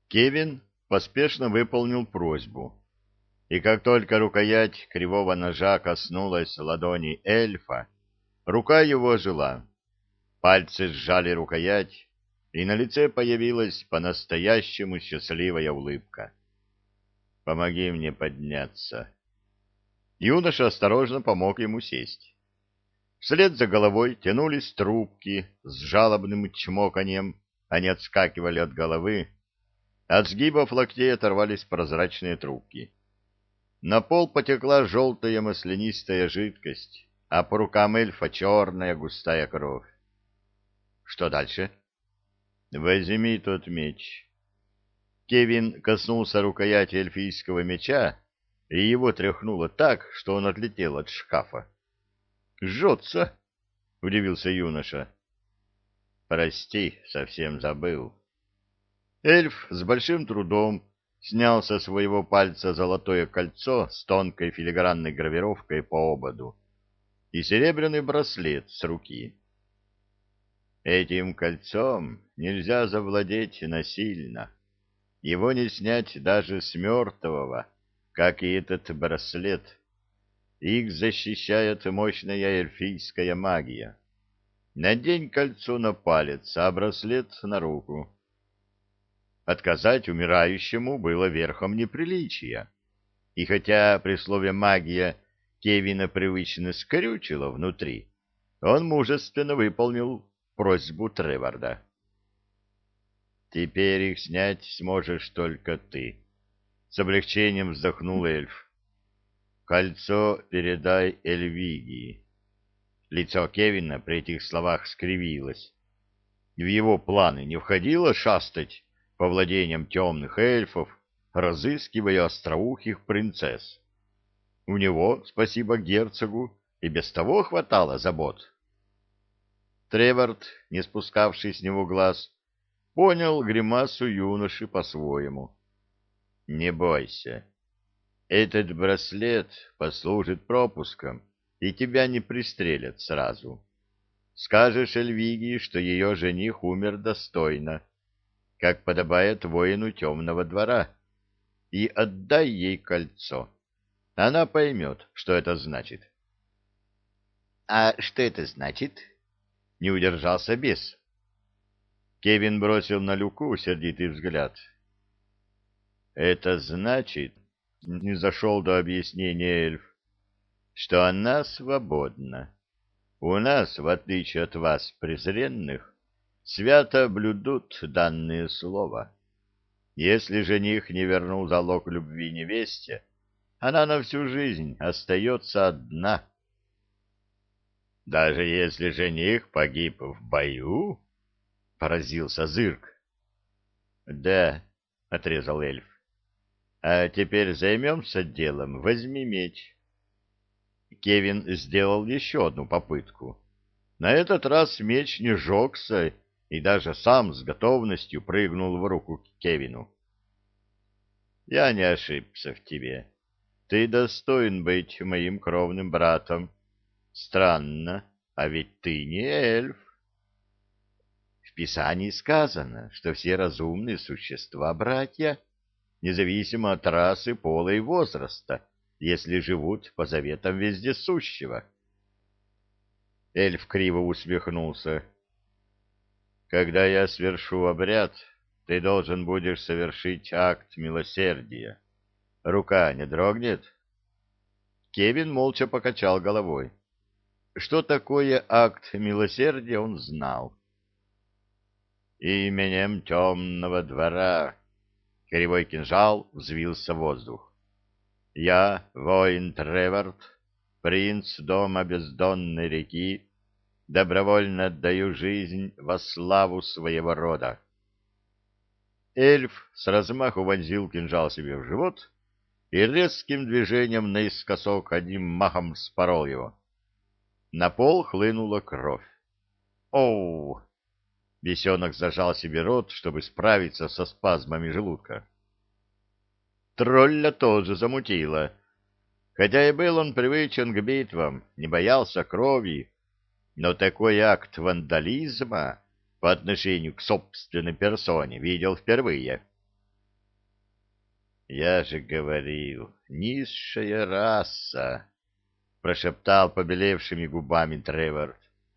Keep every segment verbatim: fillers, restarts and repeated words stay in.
Кевин поспешно выполнил просьбу, и как только рукоять кривого ножа коснулась ладони эльфа, рука его ожила. Пальцы сжали рукоять, и на лице появилась по-настоящему счастливая улыбка. «Помоги мне подняться». Юноша осторожно помог ему сесть. Вслед за головой тянулись трубки с жалобным чмоканьем, они отскакивали от головы. От сгибов локтей оторвались прозрачные трубки. На пол потекла желтая маслянистая жидкость, а по рукам эльфа черная густая кровь. Что дальше? Возьми тот меч. Кевин коснулся рукояти эльфийского меча, и его тряхнуло так, что он отлетел от шкафа. «Жжется!» — удивился юноша. «Прости, совсем забыл». Эльф с большим трудом снял со своего пальца золотое кольцо с тонкой филигранной гравировкой по ободу и серебряный браслет с руки. Этим кольцом нельзя завладеть насильно. Его не снять даже с мертвого, как и этот браслет. Их защищает мощная эльфийская магия. Надень кольцо на палец, а браслет на руку. Отказать умирающему было верхом неприличия. И хотя при слове «магия» Кевина привычно скрючило внутри, он мужественно выполнил просьбу Треварда. «Теперь их снять сможешь только ты», — с облегчением вздохнул эльф. «Кольцо передай Эльвигии». Лицо Кевина при этих словах скривилось. В его планы не входило шастать по владениям темных эльфов, разыскивая остроухих принцесс. У него, спасибо герцогу, и без того хватало забот. Тревард, не спускавший с него глаз, понял гримасу юноши по-своему. «Не бойся. Этот браслет послужит пропуском, и тебя не пристрелят сразу. Скажешь Эльвигии, что ее жених умер достойно, как подобает воину темного двора, и отдай ей кольцо. Она поймет, что это значит». «А что это значит?» — не удержался бес. Кевин бросил на Люку сердитый взгляд. «Это значит, — не зашел до объяснения эльф, — что она свободна. У нас, в отличие от вас, презренных, свято блюдут данное слово. Если жених не вернул залог любви невесте, она на всю жизнь остается одна». «Даже если жених погиб в бою?» — поразился Зырк. «Да», — отрезал эльф. «А теперь займемся делом. Возьми меч». Кевин сделал еще одну попытку. На этот раз меч не жегся и даже сам с готовностью прыгнул в руку Кевину. «Я не ошибся в тебе. Ты достоин быть моим кровным братом. Странно, а ведь ты не эльф». В Писании сказано, что все разумные существа — братья, независимо от расы, пола и возраста, если живут по заветам Вездесущего. Эльф криво усмехнулся. «Когда я свершу обряд, ты должен будешь совершить акт милосердия. Рука не дрогнет?» Кевин молча покачал головой. Что такое акт милосердия, он знал. «Именем темного двора!» Кривой кинжал взвился в воздух. «Я, воин Тревард, принц дома бездонной реки, добровольно отдаю жизнь во славу своего рода». Эльф с размаху вонзил кинжал себе в живот и резким движением наискосок одним махом спорол его. На пол хлынула кровь. «Оу!» Бесенок зажал себе рот, чтобы справиться со спазмами желудка. Тролля тоже замутило. Хотя и был он привычен к битвам, не боялся крови, но такой акт вандализма по отношению к собственной персоне видел впервые. Я же говорил, низшая раса, — прошептал побелевшими губами Тревор.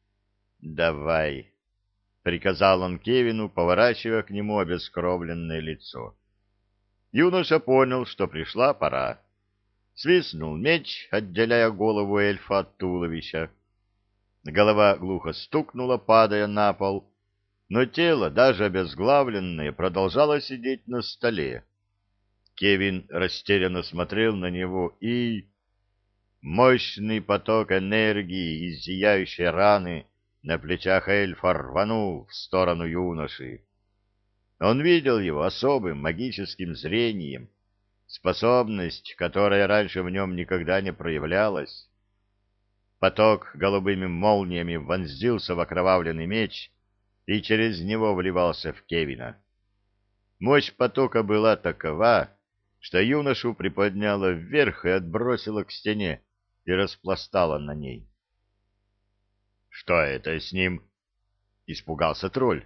Давай, — приказал он Кевину, поворачивая к нему обескровленное лицо. Юноша понял, что пришла пора. Свистнул меч, отделяя голову эльфа от туловища. Голова глухо стукнула, падая на пол, но тело, даже обезглавленное, продолжало сидеть на столе. Кевин растерянно смотрел на него, и... Мощный поток энергии из зияющей раны на плечах эльфа рванул в сторону юноши. Он видел его особым магическим зрением, способность, которая раньше в нем никогда не проявлялась. Поток голубыми молниями вонзился в окровавленный меч и через него вливался в Кевина. Мощь потока была такова, что юношу приподняла вверх и отбросила к стене и распластала на ней. — Что это с ним? — испугался тролль.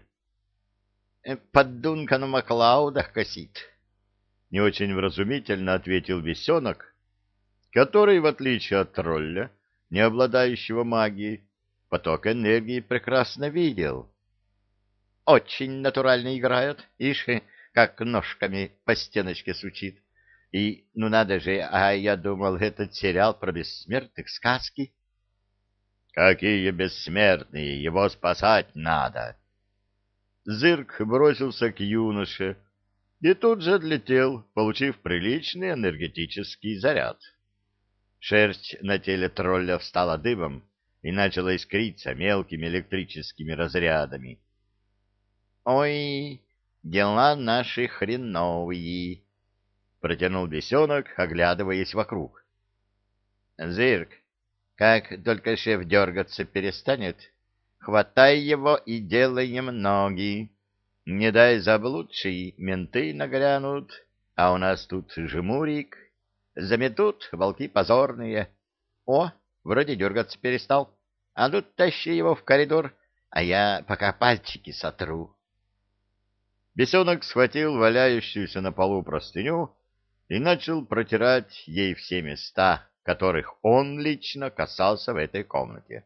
— Под Дунканом Маклаудах косит, — не очень вразумительно ответил бесенок, который, в отличие от тролля, не обладающего магией, поток энергии прекрасно видел. — Очень натурально играет, ишь, как ножками по стеночке сучит. И, ну надо же, а я думал, этот сериал про бессмертных, сказки. — Какие бессмертные, его спасать надо! Зырк бросился к юноше и тут же отлетел, получив приличный энергетический заряд. Шерсть на теле тролля встала дыбом и начала искриться мелкими электрическими разрядами. — Ой, дела наши хреновые! — протянул бесенок, оглядываясь вокруг. — Зырк, как только шеф дергаться перестанет, хватай его и делаем ноги. Не дай заблудший, менты нагрянут, а у нас тут жмурик. Заметут волки позорные. О, вроде дергаться перестал. А тут тащи его в коридор, а я пока пальчики сотру. Бесенок схватил валяющуюся на полу простыню и начал протирать ей все места, которых он лично касался в этой комнате.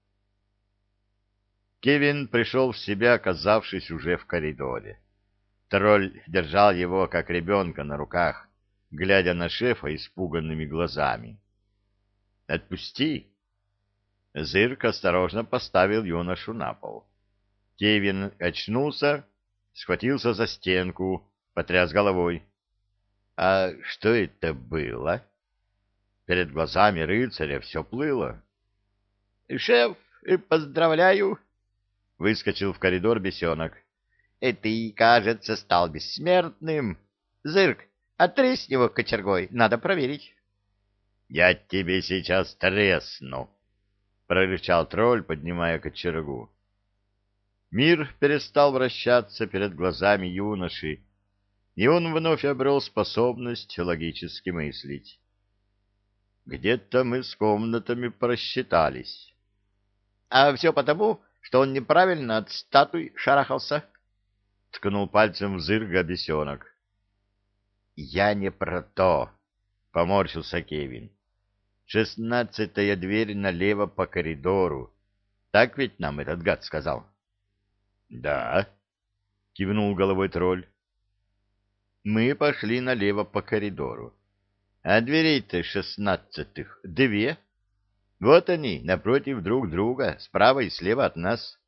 Кевин пришел в себя, оказавшись уже в коридоре. Тролль держал его, как ребенка, на руках, глядя на шефа испуганными глазами. «Отпусти!» Зырк осторожно поставил юношу на пол. Кевин очнулся, схватился за стенку, потряс головой. «А что это было?» Перед глазами рыцаря все плыло. «Шеф, поздравляю!» — выскочил в коридор бесенок. — Ты, кажется, стал бессмертным. Зырк, отрезь его кочергой, надо проверить. — Я тебе сейчас тресну, — прорычал тролль, поднимая кочергу. Мир перестал вращаться перед глазами юноши, и он вновь обрел способность логически мыслить. Где-то мы с комнатами просчитались. — А все потому, что он неправильно от статуй шарахался, — ткнул пальцем в Зырга бесенок. — Я не про то, — поморщился Кевин. — Шестнадцатая дверь налево по коридору. Так ведь нам этот гад сказал? — Да, — кивнул головой тролль. Мы пошли налево по коридору. А дверей-то шестнадцатых две. Вот они, напротив друг друга, справа и слева от нас.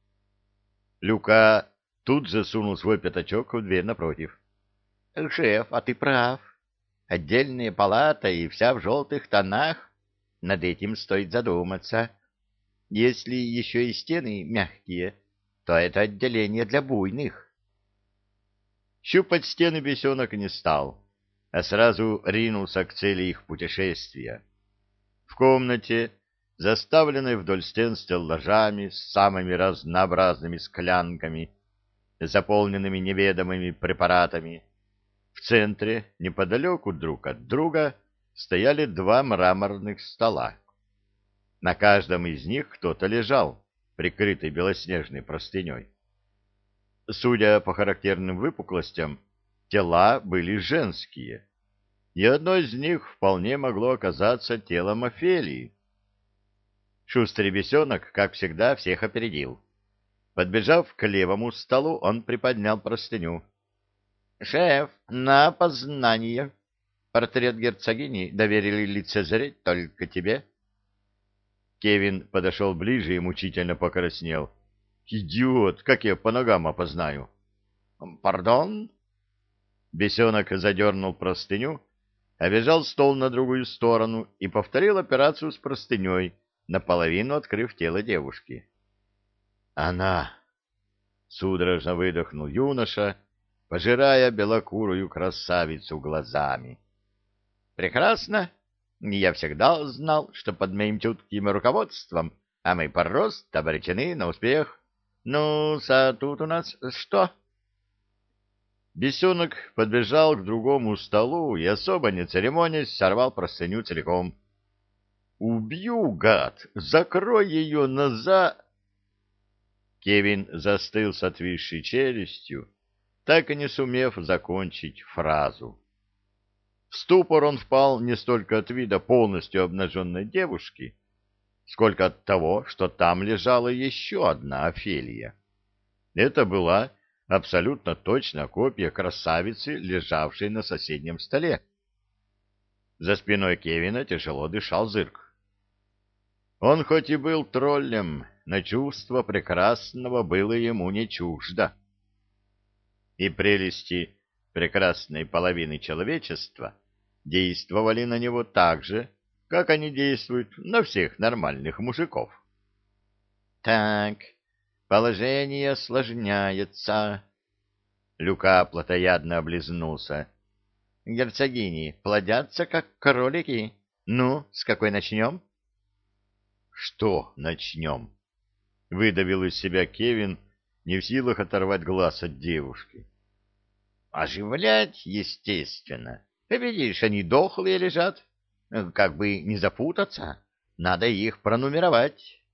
Люка тут же сунул свой пятачок в дверь напротив. — Шеф, а ты прав. Отдельная палата и вся в желтых тонах. Над этим стоит задуматься. Если еще и стены мягкие, то это отделение для буйных. Щупать стены бесенок не стал, а сразу ринулся к цели их путешествия. В комнате, заставленной вдоль стен стеллажами с самыми разнообразными склянками, заполненными неведомыми препаратами, в центре, неподалеку друг от друга, стояли два мраморных стола. На каждом из них кто-то лежал, прикрытый белоснежной простыней. Судя по характерным выпуклостям, тела были женские, и одно из них вполне могло оказаться телом Офелии. Шустрый бесенок, как всегда, всех опередил. Подбежав к левому столу, он приподнял простыню. — Шеф, на опознание. Портрет герцогини доверили лицезреть только тебе. Кевин подошел ближе и мучительно покраснел. — Идиот, как я по ногам опознаю? — Пардон? Бесенок задернул простыню, обежал стол на другую сторону и повторил операцию с простыней, наполовину открыв тело девушки. «Она!» — судорожно выдохнул юноша, пожирая белокурую красавицу глазами. «Прекрасно! Я всегда знал, что под моим чутким руководством, а мы просто обречены на успех. Ну, а тут у нас что?» Бесенок подбежал к другому столу и, особо не церемонясь, сорвал простыню целиком. «Убью, гад! Закрой ее назад!» Кевин застыл с отвисшей челюстью, так и не сумев закончить фразу. В ступор он впал не столько от вида полностью обнаженной девушки, сколько от того, что там лежала еще одна Офелия. Это была абсолютно точно копия красавицы, лежавшей на соседнем столе. За спиной Кевина тяжело дышал Зырк. Он хоть и был троллем, но чувство прекрасного было ему не чуждо. И прелести прекрасной половины человечества действовали на него так же, как они действуют на всех нормальных мужиков. «Так, положение осложняется». Люка плотоядно облизнулся. «Герцогини плодятся, как кролики. Ну, с какой начнем?» «Что начнем?» — выдавил из себя Кевин, не в силах оторвать глаз от девушки. «Оживлять, естественно. Видишь, они дохлые лежат. Как бы не запутаться, надо их пронумеровать.